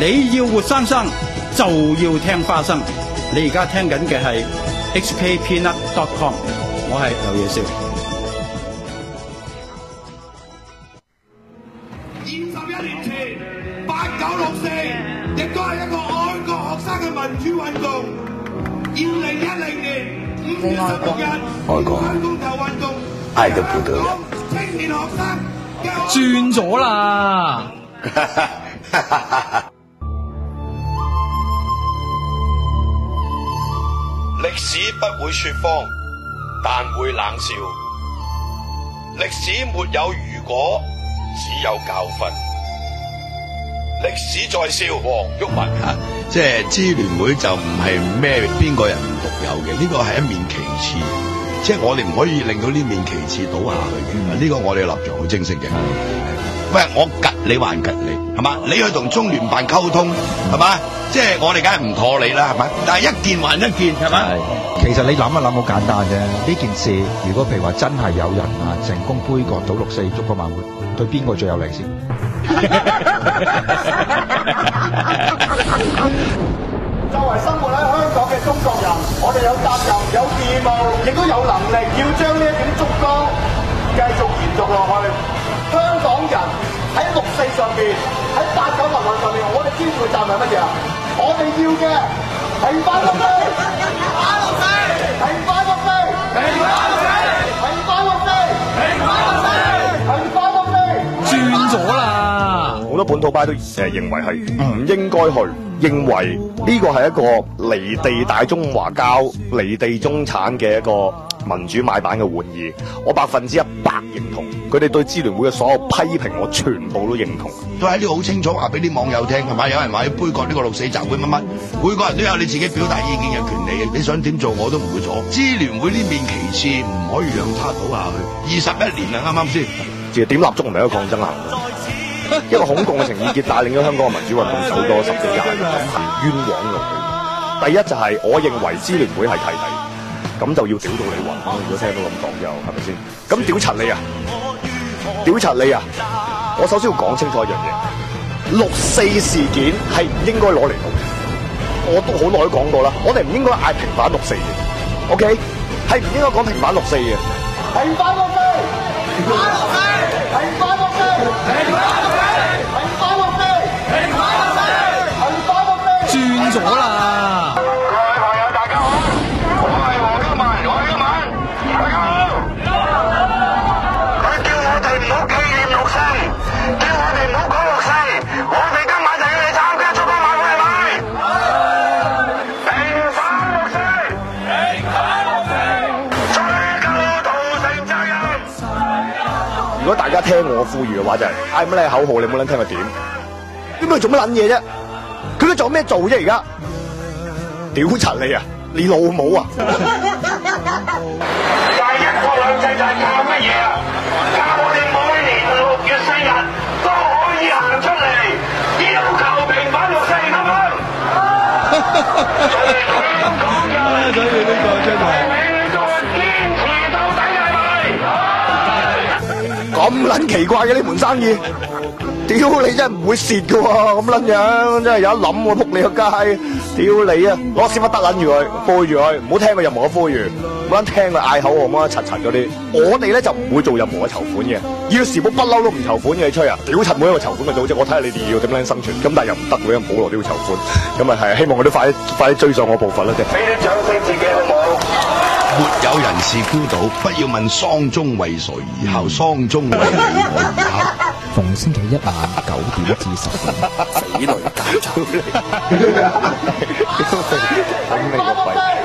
你要活生生就要聽花生。你而家聽緊嘅係 hkpeanut.com， 我係劉野少。 21年前8964亦都係一個愛國學生嘅民主運動。2010年5月16日，愛國公投運動，愛得不得了。青年學生轉咗啦。 歷史不會說謊，但會冷笑。歷史沒有如果，只有教訓。歷史在笑，黃毓民嚇， 即係支聯會就唔係咩邊個人獨有嘅，呢個係一面旗幟，即係我哋唔可以令到呢面旗幟倒下去嘅。呢個我哋立場好清晰嘅。喂，我吉你還吉你，係嘛？你去同中聯辦溝通，係嘛？即係我哋梗係唔妥你啦，係咪？但係一件還一件，係咪？ 其實你諗一諗好簡單啫。呢件事如果譬如話真係有人成功杯葛到6·4燭光晚會，對邊個最有利先？ 作為生活喺香港嘅中國人，我哋有責任、有義務，亦都有能力，要將呢一點燭光繼續延續落去。香港人喺6·4上邊，喺89民運上面，我哋肩負責任係乜嘢啊？我哋要嘅平反6·4，平反6·4，平反6·4，平反6·4，平反6·4，平反6·4，平反6·4， 轉咗啦。 好多本土派都認為係唔應該去，認為呢個係一個離地大中華膠、離地中產嘅一個民主買辦嘅玩意。我100%認同，佢哋對支聯會嘅所有批評，我全部都認同。 都喺呢度好清楚話俾啲網友聽，係咪？有人話要杯葛呢個6·4集會乜乜，每個人都有你自己表達意見嘅權利嘅。你想點做我都唔會阻。支聯會呢面旗幟唔可以讓它倒下去。21年啦，啱啱先？ 其實點蠟燭唔係一個抗爭行動。一個恐共嘅情意結帶領咗香港嘅民主運動走咗10幾廿年，咁行冤枉路。第一就係我認為支聯會係契弟，咁就要屌到你暈。如果聽到咁講就係咪先？咁屌柒你啊！屌柒你啊！我首先要講清楚一樣嘢，6·4事件係唔應該攞嚟討論。我都好耐都講過啦，我哋唔應該嗌平反6·4嘅 ，OK？ 係唔應該講平反6·4嘅。 平反6·4，平反6·4，平反6·4，平反6·4。 轉咗啦！ 各位朋友大家好，我係黃毓民，大家好。佢叫我哋唔好紀念6·4，叫我哋唔好講6·4，我哋今晚就要嚟參加燭光晚會，係咪？平反6·4，平反6·4，追究屠城責任。 如果大家聽我呼籲嘅話，就係嗌乜嘢口號，你冇撚聽佢點？咁佢做乜撚嘢啫？佢都做咩做啫？而家屌柒你啊！你老母啊！ 就係一國兩制就係靠乜嘢啊？靠我哋每年6月4日都可以行出嚟，要求平反6·4咁樣。所以香港人，所以呢個真係永遠堅持到底係咪？ 咁撚奇怪嘅呢盤生意，屌你真係唔會蝕㗎喎！咁撚樣真係有得諗喎，撲你個街！屌你啊！攞屎忽得撚住佢，呼住佢，唔好聽佢任何嘅呼籲，唔好聽佢嗌口號，乜柒柒嗰啲。我哋咧就唔會做任何嘅籌款嘅，要時報不嬲都唔籌款嘅，你吹啊！屌柒每一個籌款嘅組織，我睇下你哋要點樣生存。咁但係又唔得嘅，保羅都要籌款，咁啊係希望佢都快啲追上我步伐啦啫。 俾啲掌聲自己好唔好？ 沒有人是孤島，不要問喪鐘為誰而敲，喪鐘為你我而敲。 逢星期一晚9點至10點， 死雷交叉你，頂你個肺！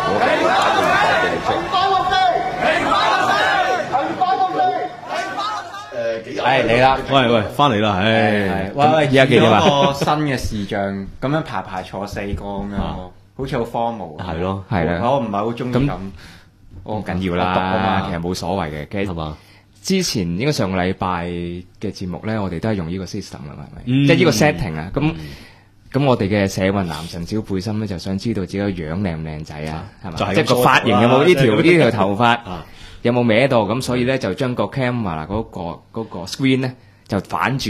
嚟啦！ 喂，翻嚟啦！唉， 喂， 而家幾點啊？ 個新嘅視像咁樣排坐4個咁樣，好似好荒謬。 係咯， 係啦，我唔係好中意咁。 好緊要啦，其實冇所謂嘅。其實之前應該上個禮拜嘅節目咧，我哋都係用呢個 system 啦，係咪？即係呢個 setting 啊。咁我哋嘅社運男神小背心咧，就想知道自己個樣靚唔靚仔啊？係嘛？即係個髮型有冇呢條頭髮有冇歪到？咁所以咧就將個 camera 嗰個 screen 咧就反轉，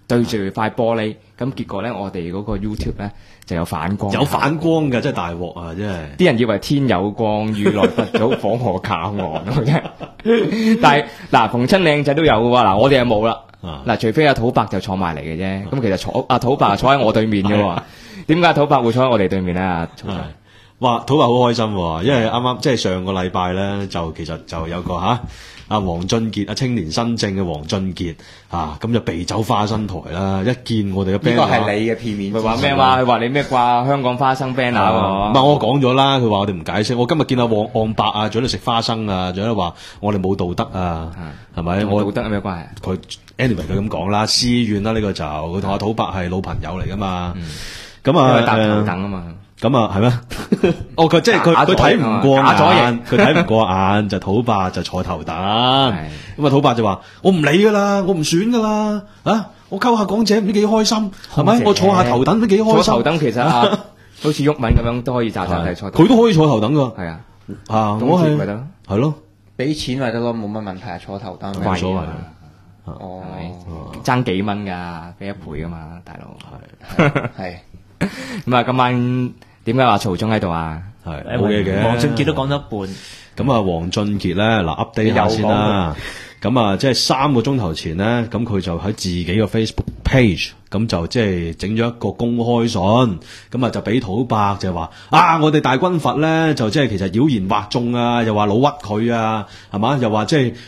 對住塊玻璃，咁結果咧我哋嗰個 YouTube 咧就有反光， 有反光嘅，真係大鑊啊！真係啲人以為天有光，如來佛祖火河靠岸啫。但係嗱，逢親靚仔都有嘅喎，嗱我哋係冇啦。嗱，除非阿土伯就坐埋嚟嘅啫。咁其實阿土伯坐喺我對面嘅喎。點解土伯會坐喺我哋對面咧？ 哇，土伯好開心喎，因為啱啱即係上個禮拜咧，就其實就有個阿黃俊傑，青年新政嘅黃俊傑咁就避走花生台啦。一見我哋嘅 banner， 呢個係你嘅片面， 佢話咩話？佢話你咩掛香港花生 banner 喎？ 唔係我講咗啦，佢話我哋唔解釋。我今日見阿黃伯啊，仲喺度食花生啊，仲喺度話我哋冇道德啊，係咪？我道德有咩關係？ 佢 anyway 佢咁講啦，私怨啦呢個就佢同阿土伯係老朋友嚟噶嘛。咁啊， 搭頭等啊嘛。 咁啊，係咩？哦，佢即係佢睇唔過眼，佢睇唔過眼就土伯就坐頭等。咁啊，土伯就話：我唔理噶啦，我唔選噶啦，我溝下港姐唔知幾開心，係咪？我坐下頭等都幾開心。 坐頭等其實好似毓民咁樣都可以扎扎地坐。 佢都可以坐頭等噶。 係啊， 我係咪得？係咯， 俾錢咪得咯，冇乜問題。坐頭等冇所謂。 哦， 爭幾蚊噶，俾一倍噶嘛，大佬。 係。 咁啊，今晚點解話曹總喺度啊？ 係冇嘢嘅。 黃俊傑都講咗一半。 咁啊，黃俊傑咧，嗱 update 下先啦。咁啊，即係3個鐘頭前咧，咁佢就喺自己嘅 Facebook page，咁就即係整咗一個公開信，咁啊就俾土伯就話我哋大軍閥咧就即係其實妖言惑眾啊，又話老屈佢啊，係嘛？又話即係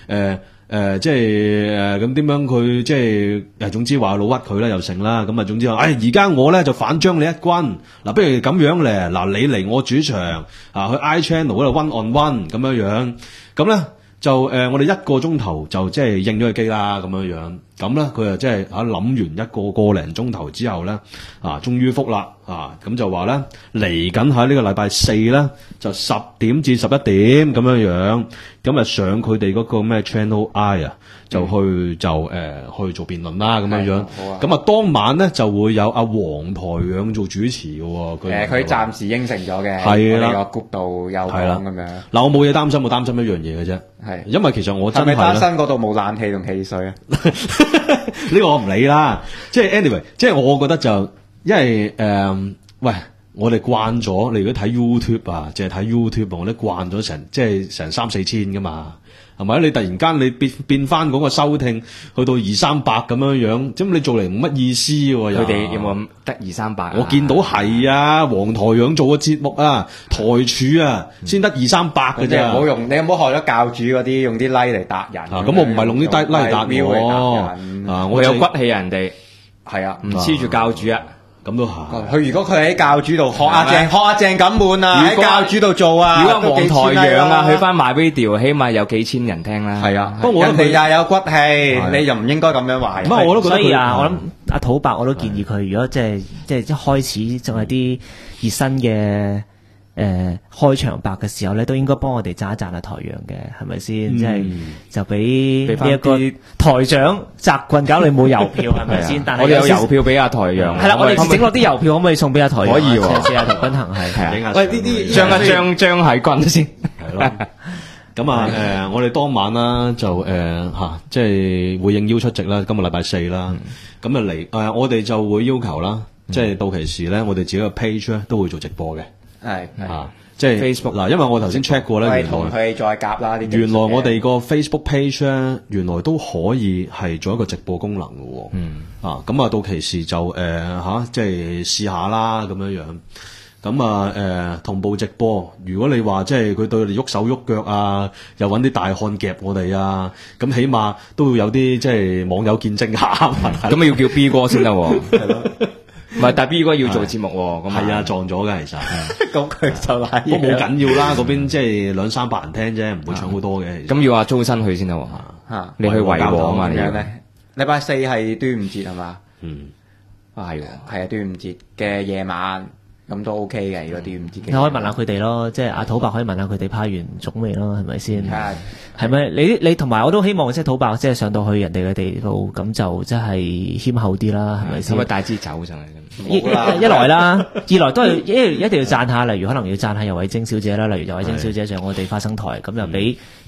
咁點樣佢即係總之話老屈佢啦，又成啦，咁啊總之話而家我咧就反將你一軍，嗱不如咁樣咧，嗱你嚟我主場去 I Channel 嗰度 one on one 咁樣，咁咧就我哋1個鐘頭就即係應咗佢機啦，咁樣，咁咧佢就即係諗完1個零鐘頭之後咧終於覆啦，咁就話咧嚟緊喺呢個禮拜4咧就10點至11點咁樣，咁啊上佢哋嗰個咩 Channel I 就去去做辯論啦，咁樣，咁啊當晚咧就會有阿黃台仰做主持嘅， 佢暫時應承咗嘅， 係啦， 我哋個谷度有講咁樣。 嗱我冇嘢擔心，我擔心一樣嘢嘅啫，係因為其實我真係擔心嗰度冇冷氣同汽水啊。 呢個我唔理啦，即係 anyway，即係我覺得就因為喂，我哋慣咗，你如果睇 YouTube 淨係睇 YouTube， 我哋慣咗成3-4千噶嘛，係咪？你突然間你變翻嗰個收聽去到200-300咁樣，咁你做嚟冇乜意思喎。 佢哋有冇得200-300？ 我見到係黃台仰做個節目台柱先得200-300嘅啫。 唔好用，你有冇學咗教主嗰啲用啲 like 嚟達人？ 咁我唔係用啲 like 嚟達我， 我有骨氣人哋係唔黐住教主啊。 咁都係。 佢如果佢喺教主度學阿鄭錦滿喺教主度做如果黃台仰去翻 MyRadio， 起碼有幾千人聽啦。 係啊，不過人哋又有骨氣，你就唔應該咁樣話。 我都覺得。所以我諗阿土伯我都建議佢，如果即係一開始仲係啲熱身嘅開場白嘅時候咧，都應該幫我哋讚一讚阿台陽嘅，係咪先？即係就俾呢一個台長澤棍搞你冇郵票，係咪先？但係我哋有郵票俾阿台陽。 係啦，我哋整落啲郵票可唔可以送俾阿台陽？ 可以喎， 謝謝阿陶君行係。 喂，呢啲張喺軍先係咯。咁我哋當晚啦就即係會應邀出席啦，今個禮拜4啦。咁嚟我哋就會要求啦，即係到期時咧，我哋自己個 page 咧都會做直播嘅。係即係 Facebook 嗱，因為我頭先 check 過咧，原來同佢再夾啦。 原來我哋個 Facebook page 咧，原來都可以係做一個直播功能嘅。咁到期時就即係試下啦，咁樣。咁同步直播。如果你話即係佢對我哋喐手喐腳又揾啲大漢夾我哋咁起碼都會有啲即係網友見證下。 咁要叫 B 哥先得。係咯。唔係，但 B 哥要做節目喎，咁係撞咗嘅其實， 咁佢就係， 不過冇緊要啦，嗰邊即係200-300人聽啫，唔會搶好多嘅。 咁要租身去先得喎，你去維和啊嘛，你要咧。禮拜4係端午節係嘛？ 係啊，端午節嘅夜晚。咁都 OK 嘅，如果端午節。 你可以問下佢哋咯，即係阿土伯可以問下佢哋派完種未咯，係咪先？係咪？你同埋我都希望即係土伯即係上到去人哋嘅地度，咁就即係謙厚啲啦，係咪先？ 咁帶支酒上嚟一來啦，二來都係一定要讚下，例如可能要讚下游蕙禎小姐啦，例如游蕙禎小姐上我哋花生台，咁就俾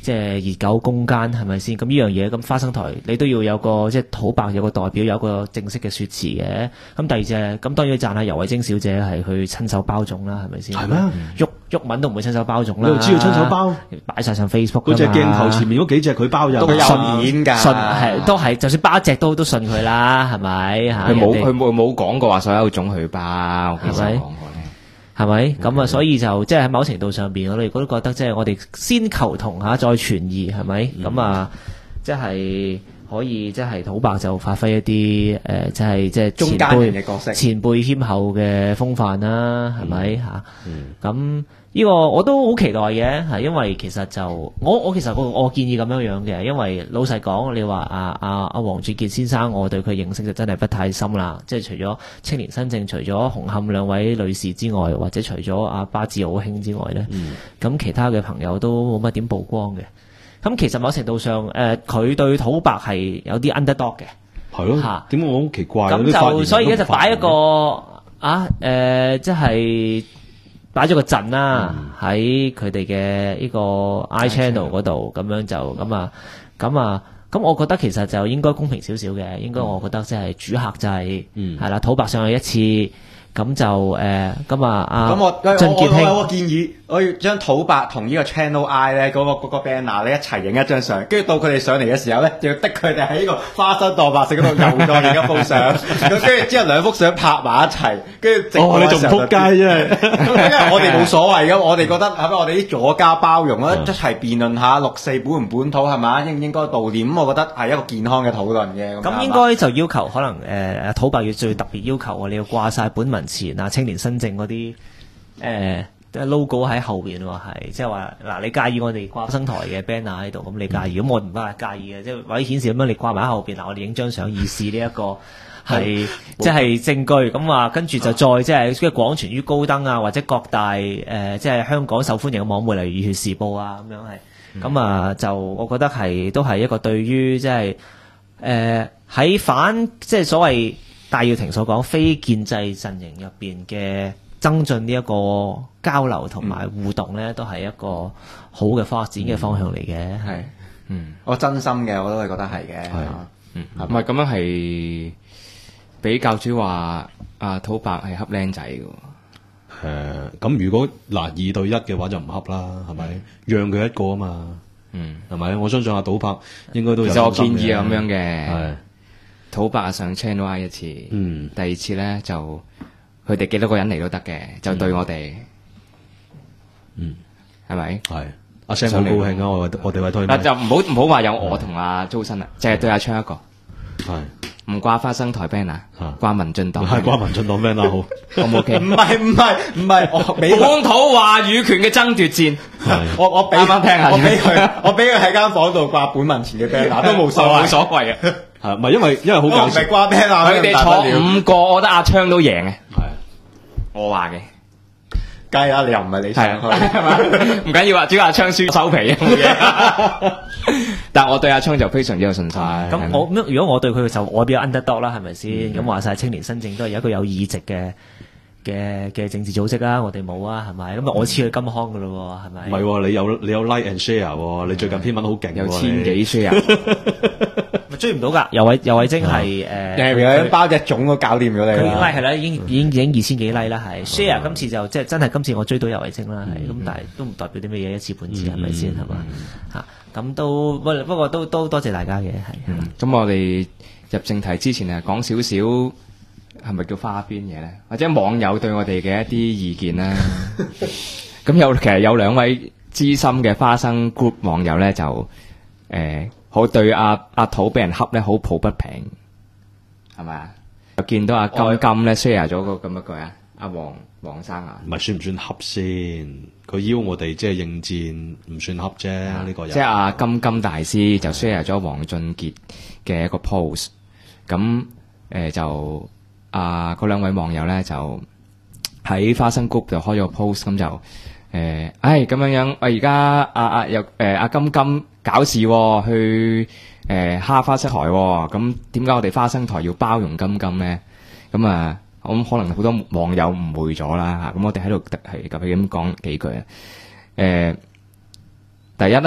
即係熱狗攻堅係咪先？咁呢樣嘢咁花生台你都要有個即係土白有個代表有個正式嘅説辭嘅。咁第二隻咁當然要讚下游蕙禎小姐係去親手包粽啦，係咪先？ 係咩？ 毓民都唔會親手包粽啦。 你又知道親手包？ 擺晒上 Facebook 嗰隻鏡頭前面嗰幾隻佢包有都有演㗎， 係都係，就算包一隻都信佢啦，係咪嚇？ 佢冇講過話所有種去包，係咪？ 係咪咁啊？所以就即係喺某程度上邊，我哋都覺得即係我哋先求同嚇，再傳異係咪？咁啊，即係可以即係土白就發揮一啲即係中間人嘅角色， 前輩謙厚嘅風範啦，係咪嚇？咁呢個我都好期待嘅，係因為其實就我其實我建議咁樣嘅，因為老實講，你話阿黃俊傑先生，我對佢認識就真係不太深啦。即係除咗青年新政，除咗紅磡兩位女士之外，或者除咗阿巴志奧兄之外咧，咁其他嘅朋友都冇乜點曝光嘅。咁其實某程度上，佢對土白係有啲 underdog 嘅， 係咯嚇。點解我好奇怪？ 咁就所以而家就擺一個即係。擺咗個陣啦，喺佢哋嘅呢個 iChannel 嗰度，咁樣就咁我覺得其實就應該公平少少嘅，應該我覺得即係主客制係啦，土白上去一次，咁就咁我俊傑兄有個建議，我要將土白同呢個 Channel I 咧嗰個 banner 咧一齊影一張相，跟住到佢哋上嚟嘅時候咧，就要逼佢哋喺呢個花生墮白色嗰度又再影一幅相，咁跟住之後兩幅相拍埋一齊，跟住你仲撲街啫， 因為我哋冇所謂嘅，我哋覺得係咪我哋啲左膠包容啦，一齊辯論下六四本唔本土係嘛，應唔應該悼念？咁我覺得係一個健康嘅討論嘅。 咁應該就要求可能土白要最特別要求你要掛晒本文前啊青年新政嗰啲logo 喺後邊喎，係即係話嗱，你介意我哋掛生台嘅 banner 喺度，咁你介意，咁我唔係介意嘅，即係為咗顯示咁樣你掛埋喺後邊嗱，我哋影張相以示呢一個係即係證據，咁啊跟住就再即係跟住廣傳於高登啊，或者各大即係香港受歡迎嘅網媒，例如《熱血時報》啊咁樣係，咁啊就我覺得係都係一個對於即係喺反即係所謂戴耀廷所講非建制陣營入邊嘅增進呢一個交流同埋互動咧，都係一個好嘅發展嘅方向嚟嘅。 係，我真心嘅，我都係覺得係嘅。 唔係咁樣係比教主話土白係恰靚仔嘅。 咁如果2對1嘅話就唔恰啦，係咪？讓佢一個啊嘛，係咪？我相信土白應該都有。 其實我建議係咁樣嘅，土白上 Channel I 一次，第二次咧就。佢哋幾多個人嚟都得嘅，就對我哋，係咪？ 係阿 Sam 好高興啊！我哋為推。 就唔好話有我同阿周生啦，淨係對阿昌一個。 係唔掛花生台 banner，掛民進黨。 係掛民進黨 banner 好。 O 唔 OK？ 唔係，我俾本土話語權嘅爭奪戰。 我俾翻聽下，我俾佢喺間房度掛本民前嘅 banner 都冇所謂嘅。 係唔係因為好搞笑？ 唔係掛 banner， 佢哋坐5個，我覺得阿昌都贏嘅。我話嘅， 梗係啦，你又唔係你上去，係咪？唔緊要啊，只要阿昌輸收皮冇嘢。但係我對阿昌就非常之有信心。 咁如果我對佢就我比較 underdog 啦，係咪先？咁話晒青年新政都係有一個有議席嘅政治組織啦，我哋冇啊，係咪？咁我黐佢金康噶咯，係咪？ 唔係，你有 like and share， 你最近篇文好勁， 有1000幾 share。 追唔到㗎，游蕙禎係有包隻粽都搞掂咗你。 佢 like 係啦，已經2000幾 like 啦，係 share 今次就即係真係今次我追到游蕙禎啦，係咁，但係都唔代表啲咩嘢一次半次係咪先係嘛嚇？咁都不過都多謝大家嘅係。 咁我哋入正題之前啊，講少少係咪叫花邊嘢咧？或者網友對我哋嘅一啲意見啦。咁其實有2位資深嘅花生 group 網友咧就好對阿土俾人恰咧，好抱不平，係咪啊？又見到阿金咧 share 咗個咁一句啊，阿黃生啊， 唔係算唔算恰先？佢邀我哋即係應戰，唔算恰啫。呢個人即係阿金大師就 share 咗黃俊傑嘅一個 post， 咁就嗰2位網友咧就喺花生 group 就開咗個 post， 咁就咁樣，我而家阿金搞事喎，去蝦花生台喎，咁點解我哋花生台要包容金咧？咁啊，咁可能好多網友誤會咗啦嚇，咁我哋喺度係咁講幾句啊。第一咧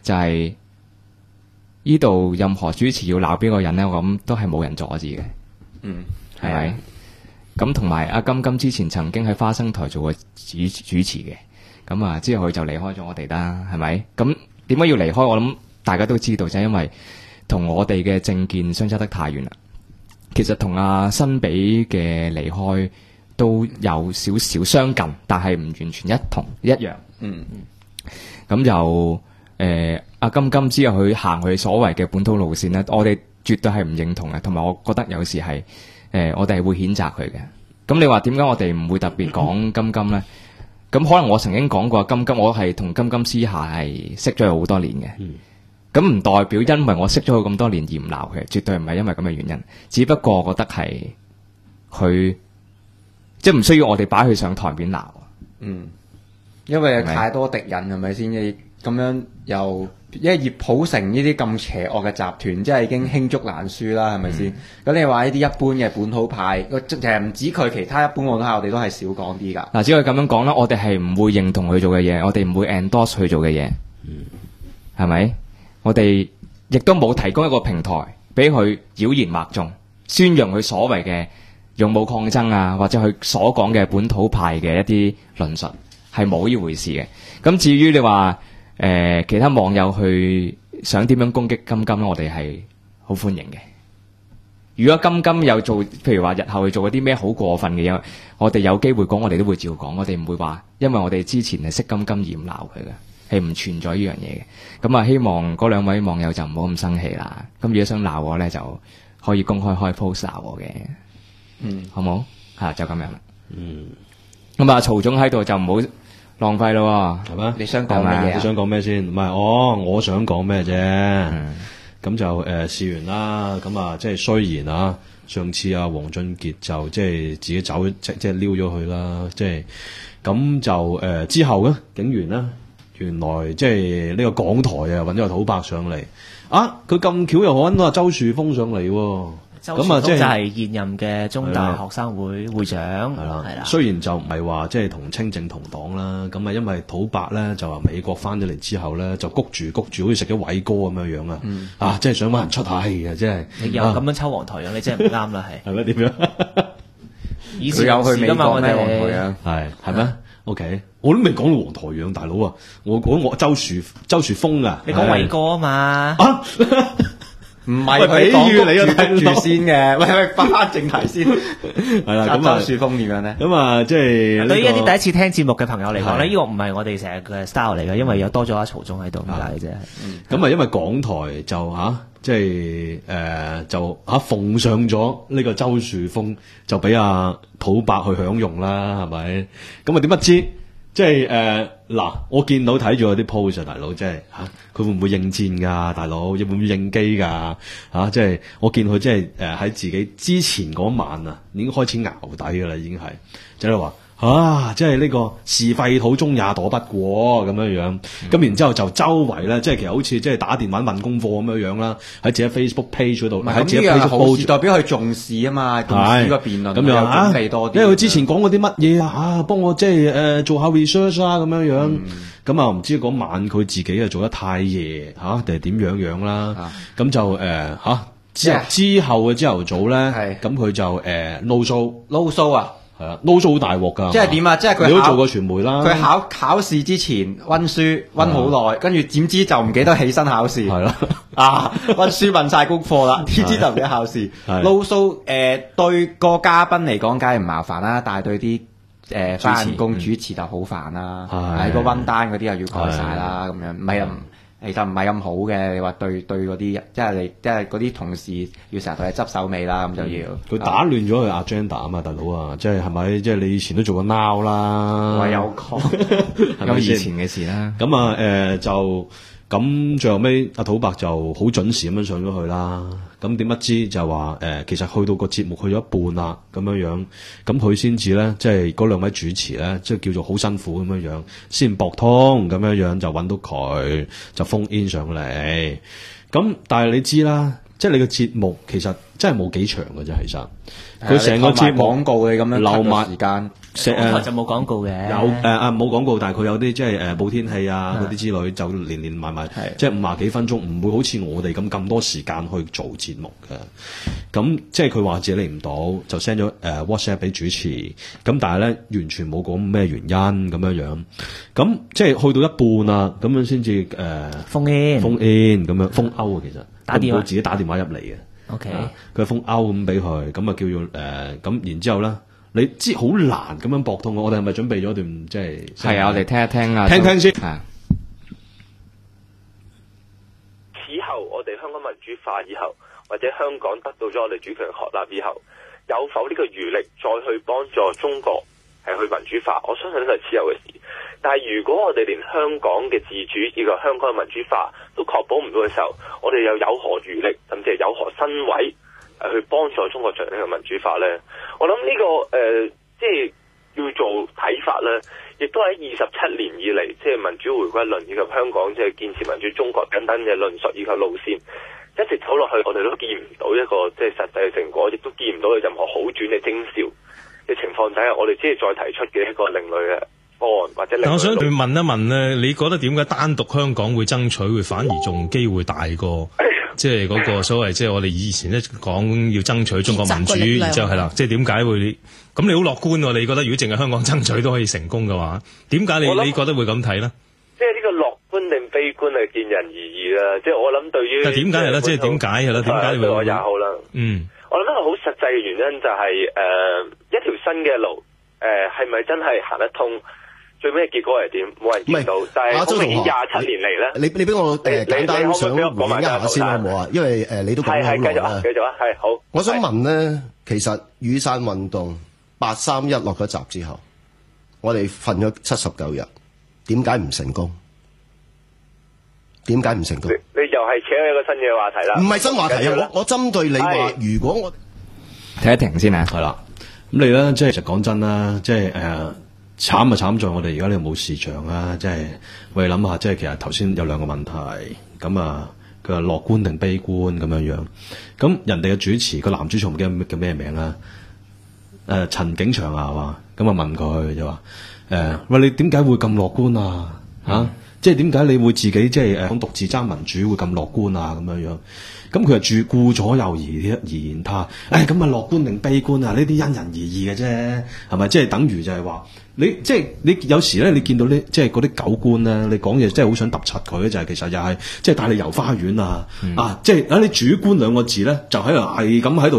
就係呢度任何主持要鬧邊個人咧，我諗都係冇人阻止嘅。係咪？咁同埋阿金金之前曾經喺花生台做過主持嘅，咁啊之後佢就離開咗我哋啦，係咪？咁點解要離開？我諗大家都知道，就係因為同我哋嘅政見相差得太遠啦。其實同阿幸比嘅離開都有少少相近，但係唔完全一樣。咁就阿金金之後佢行佢所謂嘅本土路線咧，我哋絕對係唔認同嘅，同埋我覺得有時係我哋係會譴責佢嘅。咁你話點解我哋唔會特別講金金咧？咁可能我曾經講過金金，我係同金金私下係識咗佢好多年嘅。咁唔代表因為我識咗佢咁多年而唔鬧佢，絕對唔係因為咁嘅原因。只不過我覺得係佢即係唔需要我哋擺佢上台面鬧。 因為太多敵人係咪先？咁樣又因為葉普成呢啲咁邪惡嘅集團，即係已經罄竹難書啦，係咪先？咁你話呢啲一般嘅本土派，其實唔止佢，其他一般我哋都係少講啲㗎。 嗱，只可以咁樣講啦，我哋係唔會認同佢做嘅嘢，我哋唔會 endorse 佢做嘅嘢，係咪？我哋亦都冇提供一個平台俾佢妖言惑眾，宣揚佢所謂嘅勇武抗爭啊，或者佢所講嘅本土派嘅一啲論述，係冇呢回事嘅。咁至於你話其他網友去想點樣攻擊金金，我哋係好歡迎嘅。如果金金有做，譬如話日後去做一啲咩好過分嘅嘢，我哋有機會講，我哋都會照講。我哋唔會話因為我哋之前係識金金而唔鬧佢嘅。係唔存在呢樣嘢嘅。咁啊，希望嗰兩位網友就唔好咁生氣啦。咁如果想鬧我咧，就可以公開 post 鬧我嘅，好冇？就咁樣啦。咁啊，曹總喺度就唔好浪費咯，係嘛？ 你想講乜嘢？ 你想講咩先？唔係，我想講咩啫？咁就試完啦。咁啊，即係雖然啊，上次啊黃俊傑就即係自己走，即係撩咗佢啦。即係咁就之後咧，警員咧。原來即係呢個港台啊，揾咗個土伯上嚟啊！佢咁巧又揾到阿周樹峰上嚟喎。 周樹峰就係現任嘅中大學生會會長，係啦。 雖然就唔係話即係同清正同黨啦，咁啊，因為土伯咧就話美國翻咗嚟之後咧，就谷住，好似食咗偉哥咁樣樣啊！即係想揾人出下氣啊！即係你又咁樣抽黃台樣，你真係唔啱啦，係咪點樣？ 以前有去美國咩黃台樣？ 係咩？OK，我都未講到黃台仰大佬啊！我講我周樹峰啊！ 你講偉哥啊嘛？ 唔係佢比喻你聽住先嘅，喂，翻正題先。 係啦，咁啊， 周樹峰點樣咧？ 咁啊，即係對於一啲第一次聽節目嘅朋友嚟講咧，呢個唔係我哋成日嘅 style 嚟嘅，因為有多咗阿曹總喺度咁解啫。 咁啊，因為港台就即係就奉上咗呢個周樹峰，就俾阿土伯去享用啦，係咪？咁啊，點不知即係嗱，我見到睇住我啲 post 啊，大佬，即係佢會唔會應戰㗎？大佬，會唔會應機㗎？即係我見佢即係喺自己之前嗰晚啊，已經開始淆底㗎啦，已經係即係話。即係呢個是廢土中也躲不過咁樣樣，咁然之後就周圍咧，即係其實好似即係打電話問功課咁樣樣啦，喺自己 Facebook page 嗰度，喺自己 Facebook page 代表佢重視啊嘛，重視個辯論咁樣準備多啲。 因為佢之前講嗰啲乜嘢幫我即係做下 research 啦咁樣樣，咁啊唔知嗰晚佢自己啊做得太夜定係點樣樣啦，咁就之後嘅朝頭早咧，咁佢就no show 啊。係啊，no show 大鑊噶。 即係點啊？即係佢你都做過傳媒啦。 佢考試之前溫書溫好耐，跟住點知就唔記得起身考試。係咯，溫書問晒功課啦，點知就唔記得考試。no show 對個嘉賓嚟講梗係唔麻煩啦，但係對啲翻工主持就好煩啦。係個溫單嗰啲又要改晒啦，咁樣唔係其實唔係咁好嘅，你話對嗰啲，即係嗰啲同事要成日同你執手尾啦，咁就要。佢打亂咗佢 agenda 啊嘛，大佬啊，即係係咪？即係你以前都做過 now 啦， 我有講， 咁以前嘅事啦。 咁啊就咁最後尾阿土伯就好準時咁樣上咗去啦。咁點不知就話其實去到個節目去咗一半啦，咁樣樣，咁佢先至咧，即係嗰兩位主持咧，即係叫做好辛苦咁樣樣，先駁通咁樣樣就揾到佢，就封 in 上嚟。咁但係你知啦， 即係你個節目其實真係冇幾長嘅啫，其實佢成個節目廣告你咁樣留埋時間。 台就冇廣告嘅， 有冇廣告，但係佢有啲即係報天氣啊嗰啲之類，就連埋，即係50幾分鐘，唔會好似我哋咁多時間去做節目嘅。咁即係佢話自己嚟唔到，就 send 咗WhatsApp 俾主持，咁但係咧完全冇講咩原因咁樣。咁即係去到一半啦，咁樣先至封 in 咁樣封歐啊，其實打電話佢自己打電話入嚟嘅。 OK， 佢封歐咁俾佢，咁啊叫做咁，然之後咧。你知好難咁樣駁通我哋係咪準備咗段即係？ 係啊，我哋聽一聽啊， 聽先。 此後，我哋香港民主化以後，或者香港得到咗我哋主權確立以後，有否呢個餘力再去幫助中國係去民主化？我相信呢個係此後嘅事。但係如果我哋連香港嘅自主以及香港嘅民主化都確保唔到嘅時候，我哋又有何餘力，甚至係有何身位？去幫助中國進行呢個民主化咧，我諗呢、這個即係要做睇法咧，亦都喺27年以嚟，即係民主回歸論以及香港即係建設民主中國等等嘅論述以及路線，一直走落去，我哋都見唔到一個即係實際嘅成果，亦都見唔到有任何好轉嘅徵兆嘅情況底下，我哋只係再提出嘅一個另類嘅方案或者另類。 我想去問一問咧，你覺得點解單獨香港會爭取，會反而仲機會大過？即係嗰個所謂，即係我哋以前咧講要爭取中國民主，然之後係啦，即係點解會咁？你好樂觀喎？你覺得如果淨係香港爭取都可以成功嘅話，點解你覺得會咁睇咧？ 即係呢個樂觀定悲觀係見人而異啦。即係我諗對於， 但點解係啦？即係點解係啦？點解會？ 我也好啦。我諗一個好實際嘅原因就係一條新嘅路係咪真係行得通？最尾結果係點？冇人見到，但係好明顯27年嚟咧。 你俾我簡單想回應一下先好唔好啊？因為你都講咗好耐啦。 繼續啊，係好。 我想問咧，其實雨傘運動831落咗閘之後，我哋瞓咗79日，點解唔成功？點解唔成功？ 你又係扯一個新嘅話題啦。唔係新話題啊！我針對你話，如果我停一停先啊， 係啦。咁你咧，即係其實講真啦，即係慘就慘在我哋而家呢度冇市場啊！即係我哋諗下，即係其實頭先有兩個問題，咁啊，佢話樂觀定悲觀咁樣樣。咁人哋嘅主持個男主持唔記得叫咩名啦？陳景祥啊嘛，咁啊問佢就話喂，你點解會咁樂觀啊？即係點解你會自己即係獨自爭民主會咁樂觀啊？咁樣樣。咁佢係顧左右而言他，咁啊樂觀定悲觀啊？呢啲因人而異嘅啫，係咪？即係等於就係話你即係你有時咧，你見到呢即係嗰啲狗官咧，你講嘢真係好想揼柒佢，就係其實又係即係帶你遊花園啊，即係你主觀兩個字咧，就喺度係咁喺度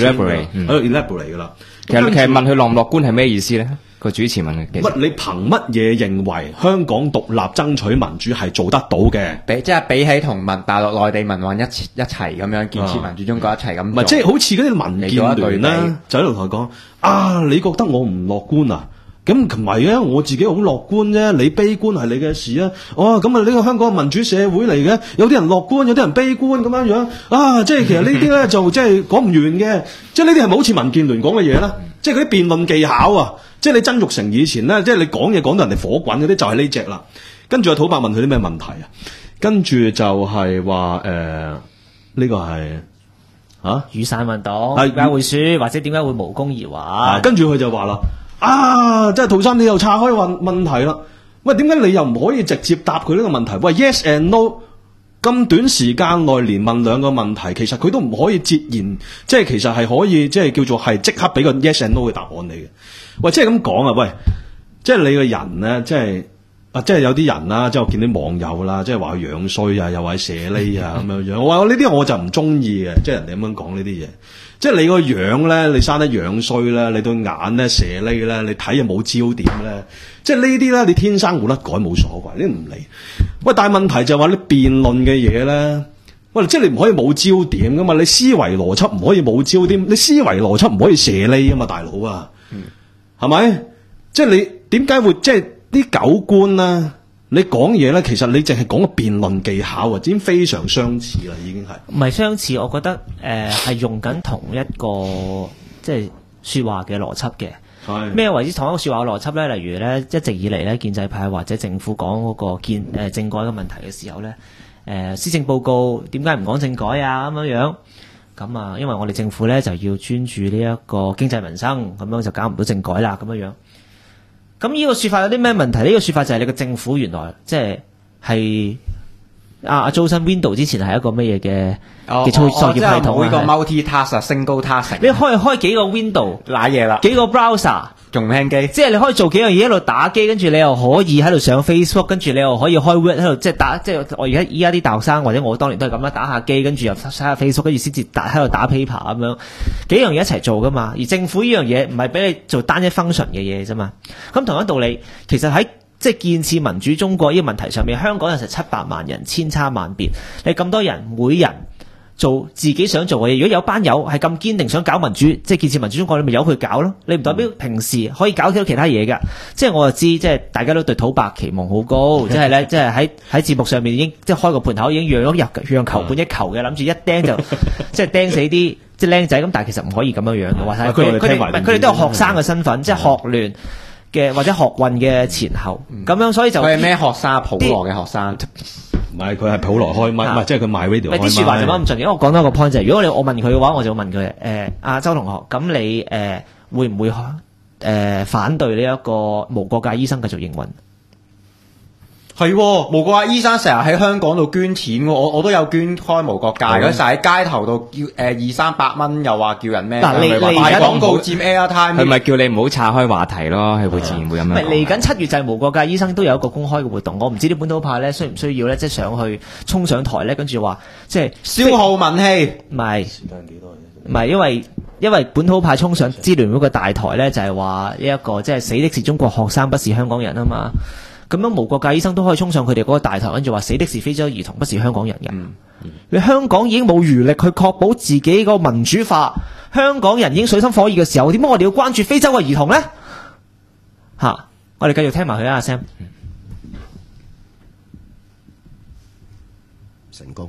elaborate 噶啦。 其實問佢樂唔樂觀係咩意思咧？個主持問嘅， 乜你憑乜嘢認為香港獨立爭取民主係做得到嘅？ 即係比起同大陸內地民運一齊咁樣建設民主中國一齊咁， 唔係即係好似嗰啲民建聯啦，就喺度同佢講你覺得我唔樂觀啊？咁唔係啊，我自己好樂觀啫，你悲觀係你嘅事啊。咁啊呢個香港民主社會嚟嘅，有啲人樂觀，有啲人悲觀咁樣樣即係其實呢啲咧就即係講唔完嘅，即係呢啲係咪好似民建聯講嘅嘢啦？即係嗰啲辯論技巧啊！即係你曾鈺成以前咧，即係你講嘢講到人哋火滾嗰啲，就係呢隻啦。跟住阿土伯問佢啲咩問題啊？跟住就係話呢個係雨傘運動點解會輸，或者點解會無功而還？ 跟住佢就話啦，即係陶生你又岔開問題啦。喂，點解你又唔可以直接答佢呢個問題？喂 ，yes and no， 咁短時間內連問兩個問題，其實佢都唔可以截然，即係其實係可以即係叫做係即刻俾個 yes and no 嘅答案你嘅。喂，即係咁講啊！喂，即係你個人咧，即係有啲人啦，即係我見啲網友啦，即係話佢樣衰啊，又話蛇喱啊咁樣樣。我話呢啲我就唔中意嘅，即係人哋咁樣講呢啲嘢。即係你個樣咧，你生得樣衰咧，你對眼咧蛇喱咧，你睇又冇焦點咧，即係呢啲咧，你天生冇得改冇所謂，你唔理。喂，但係問題就係話你辯論嘅嘢咧，喂，即係你唔可以冇焦點噶嘛，你思維邏輯唔可以冇焦點，你思維邏輯唔可以蛇喱噶嘛，大佬啊！係咪？即係你點解會即係啲狗官啦？你講嘢咧，其實你淨係講個辯論技巧啊，已經非常相似啦，已經係。 唔係相似，我覺得係用緊同一個即係說話嘅邏輯嘅。係咩為之同一個說話嘅邏輯咧？例如咧，一直以嚟咧，建制派或者政府講嗰個政改嘅問題嘅時候咧， 施政報告點解唔講政改啊咁樣。咁啊，因為我哋政府咧就要專注呢一個經濟民生，咁樣就搞唔到政改啦咁樣。咁呢個說法有啲咩問題？呢個說法就係你個政府原來即係阿 Joseph Window 之前係一個乜嘢嘅作業系統每個 multi-task、single task， 你可以開幾個 window， 瀨嘢啦， 幾個 browser。 仲輕機， 即係你可以做幾樣嘢喺度打機，跟住你又可以喺度上 Facebook， 跟住你又可以開 Word 喺度即係打，即係我而家依家啲大學生或者我當年都係咁啦，打下機，跟住又睇下 Facebook， 跟住先至喺度打 paper 咁樣，幾樣嘢一齊做噶嘛。而政府呢樣嘢唔係俾你做單一 function 嘅嘢啫嘛。咁同一道理，其實喺即係建設民主中國呢個問題上面，香港有成700萬人，千差萬別，你咁多人，每人做自己想做嘅嘢。如果有班友係咁堅定想搞民主，即係建設民主中國，你咪由佢搞咯。你唔代表平時可以搞到其他嘢㗎。即係我就知，即係大家都對土白期望好高，即係咧，即係喺節目上面已經即係開個盤口已經讓球半一球嘅，諗住一釘就即係釘死啲即係僆仔。咁但係其實唔可以咁樣樣嘅。話晒佢哋都有學生嘅身份，即係學聯嘅或者學運嘅前後咁樣，所以就佢係咩學生？普羅嘅學生。 唔係，佢係普羅開麥，唔係即係佢賣 radio 開麥。 啲説話就講咁盡，因為我講多個 point 就係，如果我問佢嘅話，我就會問佢阿周同學，咁你會唔會反對呢一個無國界醫生繼續營運？ 係無國界醫生成日喺香港度捐錢，我都有捐開無國界，嗰時喺街頭度叫200-300蚊，又話叫人咩？ 嗱，你賣廣告佔 airtime， 佢咪叫你唔好岔開話題咯，係會自然會咁樣。 嚟緊7月就係無國界醫生都有一個公開嘅活動，我唔知啲本土派咧需唔需要咧，即係上去衝上台咧，跟住話即係消耗民氣。 唔係時間幾多？唔係因為本土派衝上支聯會嘅大台咧，就係話呢一個即係死的是中國學生，不是香港人啊嘛。咁樣無國界醫生都可以衝上佢哋嗰個大台，跟住話死的是非洲兒童，不是香港人嘅。你香港已經冇餘力去確保自己個民主化，香港人已經水深火熱嘅時候，點解我哋要關注非洲嘅兒童呢？我哋繼續聽埋佢啊，阿 Sam。 成功？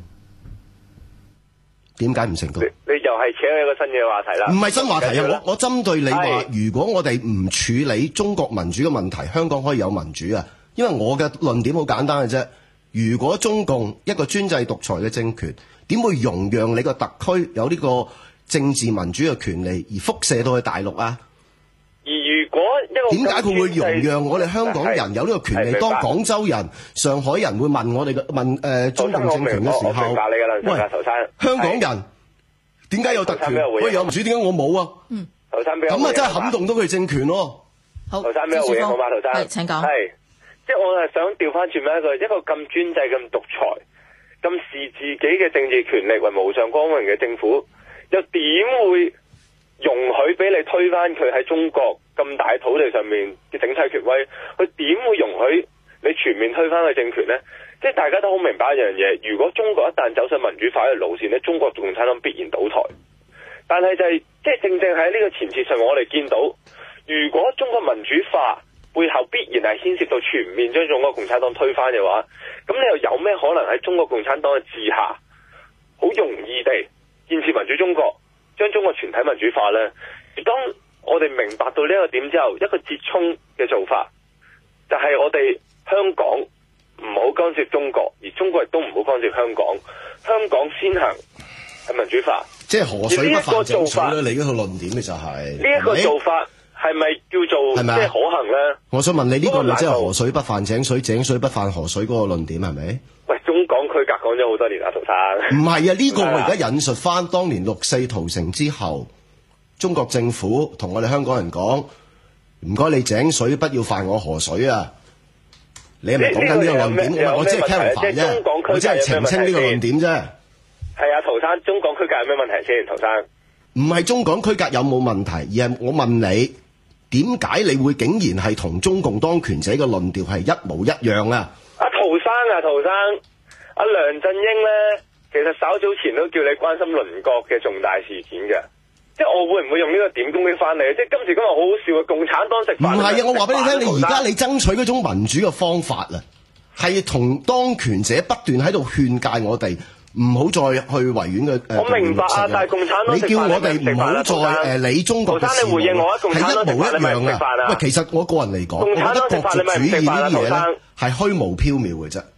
點解唔成功？ 你又係扯一個新嘅話題啦。 唔係新話題啊！我針對你話，如果我哋唔處理中國民主嘅問題，香港可以有民主啊！因為我嘅論點好簡單嘅啫。如果中共一個專制獨裁嘅政權，點會容讓你個特區有呢個政治民主嘅權利而輻射到去大陸啊？ 而如果點解佢會容讓我哋香港人有呢個權利？當廣州人、上海人會問我哋嘅中共政權嘅時候，喂，香港人點解有特權？喂，有民主點解我冇啊？咁啊真係撼動到佢政權咯。 好，頭生俾我回應好嘛？頭生， 請講。 係，即係我係想調翻轉一個咁專制、咁獨裁、咁視自己嘅政治權力為無上光榮嘅政府，又點會容許俾你推翻佢喺中國咁大土地上面嘅整體權威？佢點會容許你全面推翻佢政權呢？即係大家都好明白一樣嘢，如果中國一旦走上民主化嘅路線呢，中國共產黨必然倒台。但係就係即係正正喺呢個前設上，我哋見到，如果中國民主化背後必然係牽涉到全面將中國共產黨推翻嘅話，咁你又有咩可能喺中國共產黨嘅治下，好容易地建設民主中國，將中國全體民主化呢？而當我哋明白到呢一個點之後，一個折衷嘅做法，就係我哋香港唔好干涉中國，而中國亦都唔好干涉香港，香港先行係民主化。 即係河水不犯井水咧，你嗰個論點嘅就係呢一個做法係咪叫做即係可行咧？ 我想問你呢個咪即係河水不犯井水，井水不犯河水嗰個論點係咪？ 喂，中港區隔講咗好多年啦，陶生。 唔係啊，呢個我而家引述翻當年6·4屠城之後，中國政府同我哋香港人講：唔該你井水不要犯我河水啊！你係咪講緊呢個論點？我只係 clarify 啫，我只係澄清呢個論點啫。 係啊，陶生，中港區隔有咩問題先？陶生， 唔係中港區隔有冇問題，而係我問你，點解你會竟然係同中共當權者嘅論調係一模一樣啊？ 阿陶生，阿梁振英咧，其實稍早前都叫你關心鄰國嘅重大事件嘅，即係我會唔會用呢個點攻擊翻你？即係今時今日好好笑嘅，共產黨食飯。唔係啊，我話俾你聽，你而家你爭取嗰種民主嘅方法啊，係同當權者不斷喺度勸誡我哋。唔好再去維園嘅我明白啊，但係共產黨你叫我哋唔好再理中國嘅事務，係一模一樣啊！喂，其實我個人嚟講，我覺得國族主義呢啲嘢咧係虛無縹緲嘅啫。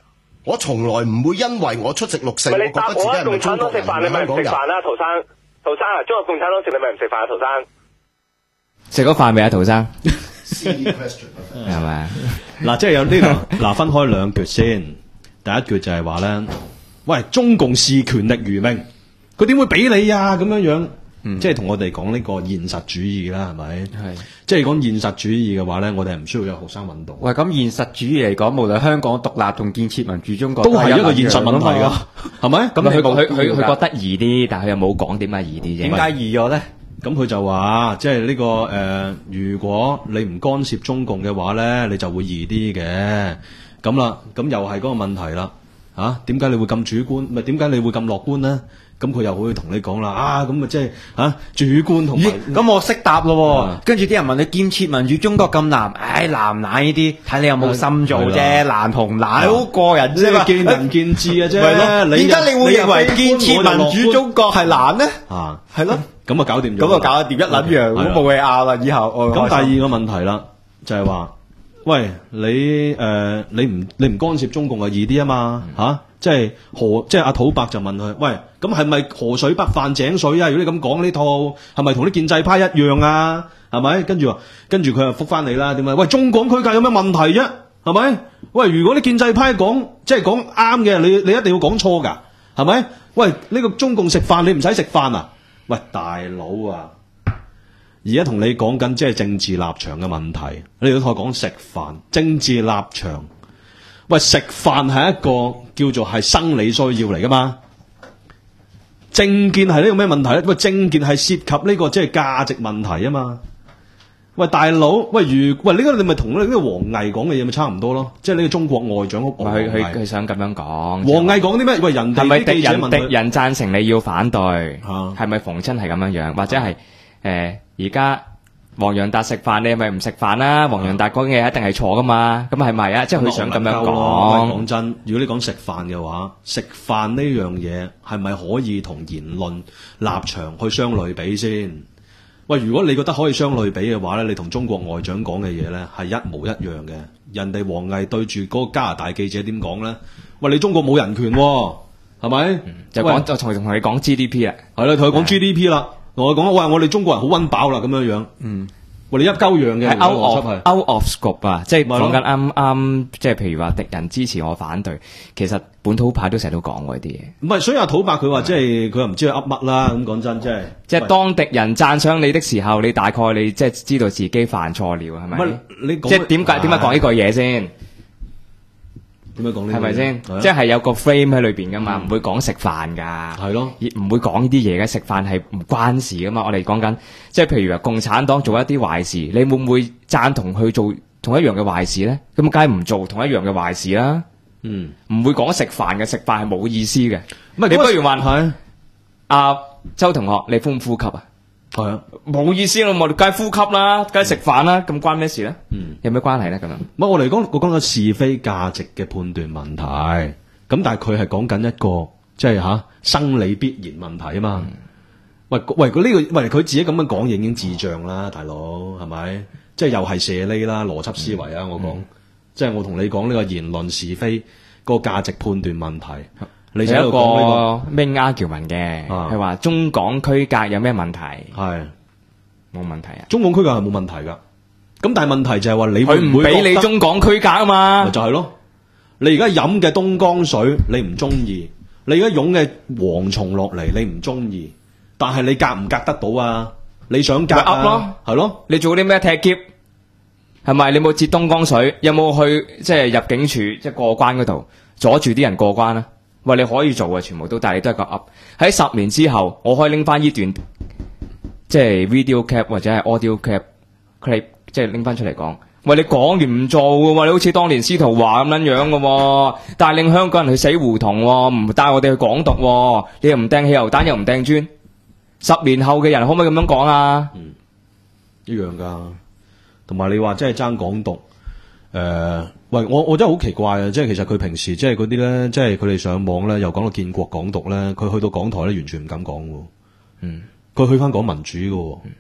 我從來唔會因為我出席六四，我覺你答得自己係咪我共產中國人、 黨食飯，你咪唔食飯啦，陶生。陶生啊，中國共產黨食你咪唔食飯啊，陶生。 食咗飯未啊，陶生？ Silly question 係咪？ 嗱，即係有呢個嗱，分開兩橛先。第一橛就係話咧，喂，中共視權力如命，佢點會俾你啊？咁樣樣，即係同我哋講呢個現實主義啦，係咪？係。即係講現實主義嘅話咧，我哋係唔需要有學生運動。 喂，咁現實主義嚟講，無論香港獨立同建設民主中國， 都係一個現實問題㗎，係咪？ 咁佢覺得易啲，但係佢又冇講點解易啲啫。 點解易咗咧？ 咁佢就話，即係呢個如果你唔干涉中共嘅話咧，你就會易啲嘅。咁啦，咁又係嗰個問題啦。點解你會咁主觀？咪點解你會咁樂觀咧？咁佢又會同你講啦，咁啊即係主觀同埋。 咁我識答咯，跟住啲人問你建設民主中國咁難，難唔難呢啲？睇你有冇心做啫，難同難好個人啫嘛， 見仁見智嘅啫。 點解你會認為建設民主中國係難呢？係咯， 咁啊搞掂咗。 咁啊搞得掂一撚樣，咁冇嘢拗啦。以後咁第二個問題啦，就係話，喂，你唔干涉中共就易啲啊嘛，即係阿土伯就問佢，喂，咁係咪河水不犯井水啊？如果你咁講呢套，係咪同啲建制派一樣啊？係咪？跟住佢就覆翻你啦，點解？喂，中港區隔有咩問題啫？係咪？喂，如果啲建制派講即係講啱嘅，你一定要講錯㗎，係咪？喂，呢個中共食飯你唔使食飯啊？喂，大佬啊！而家同你講緊即係政治立場嘅問題，你都同我講食飯，政治立場。喂，食飯係一個叫做係生理需要嚟噶嘛？政見係呢個咩問題咧？喂，政見係涉及呢個即係價值問題啊嘛？喂，大佬，喂呢個你咪同呢個王毅講嘅嘢咪差唔多咯？即係呢個中國外長佢想咁樣講。 王毅講啲咩？喂，人哋係咪啲記者問佢敵人贊成你要反對？係咪逢親係咁樣樣？或者係而家？黃洋達食飯，你係咪唔食飯啦？黃洋達講嘅嘢一定係錯噶嘛？咁係咪啊？即係佢想咁樣講。 講真，如果你講食飯嘅話，食飯呢樣嘢係咪可以同言論立場去相類比先？喂，如果你覺得可以相類比嘅話咧，你同中國外長講嘅嘢咧係一模一樣嘅。人哋王毅對住嗰個加拿大記者點講咧？喂，你中國冇人權喎，係咪？ 就同你講 GDP 啊， 係啦，同佢講 GDP 啦。同我講，喂，我哋中國人好溫飽啦，咁樣樣。喂，你一鳩樣嘅， 係 out of scope 啊，即係講緊啱，即係譬如話敵人支持我反對，其實本土派都成日都講過啲嘢。唔係，所以阿土伯佢話即係佢又唔知佢噏乜啦。咁講真， 即係當敵人讚賞你的時候，你大概你即係知道自己犯錯了，係咪？即係點解講呢句嘢先？ 點樣講呢？ 係咪先？即係有個 frame 喺裏邊噶嘛，唔會講食飯噶， 係咯， 唔會講呢啲嘢嘅。食飯係唔關事噶嘛。我哋講緊，即係譬如話共產黨做一啲壞事，你會唔會贊同去做同一樣嘅壞事咧？咁梗係唔做同一樣嘅壞事啦。唔會講食飯嘅，食飯係冇意思嘅。你不如問阿周同學，你呼唔呼吸啊？係啊，冇意思咯，我哋梗係呼吸啦，梗係食飯啦，咁關咩事咧？有咩關係咧？咁樣， 我嚟講，我講緊是非價值嘅判斷問題。咁但係佢係講緊一個即係生理必然問題啊嘛。喂，佢自己咁樣講嘢已經智障啦，大佬係咪？即係又係射呢啦，邏輯思維啊！我講，即係我同你講呢個言論是非個價值判斷問題。你有一個咩 argument 嘅，係話中港區隔有咩問題？ 係冇問題啊！ 中港區隔係冇問題噶。咁但係問題就係話你會唔會俾你中港區隔啊嘛？ 咪就係咯。你而家飲嘅東江水你唔中意，你而家湧嘅蝗蟲落嚟你唔中意，但係你隔唔隔得到啊？你想隔啊？係咯。 你做啲咩踢劫？係咪？你冇截東江水？有冇去即係入境處即係過關嗰度阻住啲人過關啊？喂，你可以做啊，全部都，但係你都係個 up。喺10年之後，我可以拎翻呢段即係 video cap 或者係 audio cap clip， 即係拎翻出嚟講。喂，你講完唔做嘅喎，你好似當年司徒華咁樣嘅喎，帶領香港人去死胡同喎，唔帶我哋去港獨喎，你又唔掟汽油彈又唔掟磚。10年後嘅人可唔可以咁樣講啊？ 一樣㗎。同埋你話即係爭港獨。喂，我真係好奇怪啊！即係其實佢平時即係嗰啲咧，即係佢哋上網咧，又講到建國港獨咧，佢去到港台咧，完全唔敢講喎。佢去翻講民主嘅喎。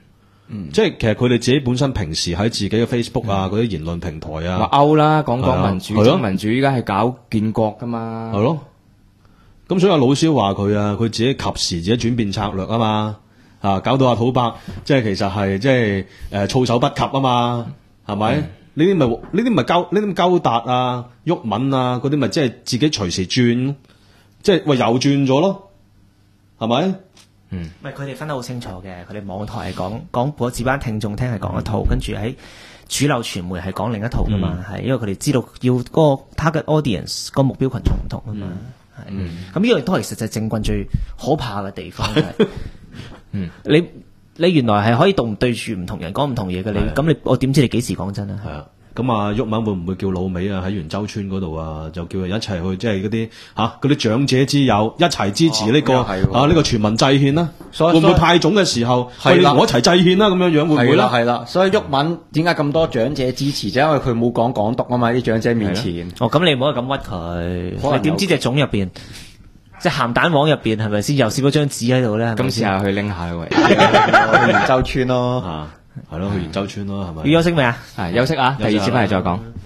即係其實佢哋自己本身平時喺自己嘅 Facebook 啊嗰啲言論平台啊， 話歐啦，講民主， 係咯民主依家係搞建國噶嘛， 係咯。咁所以阿老蕭話佢啊，佢自己及時自己轉變策略啊嘛，搞到阿土伯即係其實係即係措手不及啊嘛，係咪？呢啲咪勾達啊、毓民啊嗰啲咪即係自己隨時轉，即係喂又轉咗咯，係咪？ 唔係佢哋分得好清楚嘅，佢哋網台係講俾自班聽眾聽係講一套，跟住喺主流傳媒係講另一套噶嘛，係因為佢哋知道要嗰個 target audience 個目標群眾唔同啊嘛，係咁呢個亦都係其實就係政棍最可怕嘅地方，你原來係可以對住唔同人講唔同嘢嘅，你我點知你幾時講真啊？係啊。 咁啊，毓民會唔會叫老美啊喺元州村嗰度啊，就叫人一齊去，即係嗰啲嗰啲長者之友一齊支持呢個呢個全民制憲啦？會唔會派種嘅時候，你同我一齊制憲啦？咁樣樣會唔會咧？ 係啦，所以毓民點解咁多長者支持？就因為佢冇講港獨啊嘛，啲長者面前。 咁你唔好咁屈佢，你點知隻粽入邊？即係鹹蛋黃入邊係咪先又攝咗張紙喺度咧？ 咁試下去拎下喂， 去元州村咯。 係咯，去元州村咯，係咪？ 要休息未啊？ 係休息啊，第二節翻嚟再講。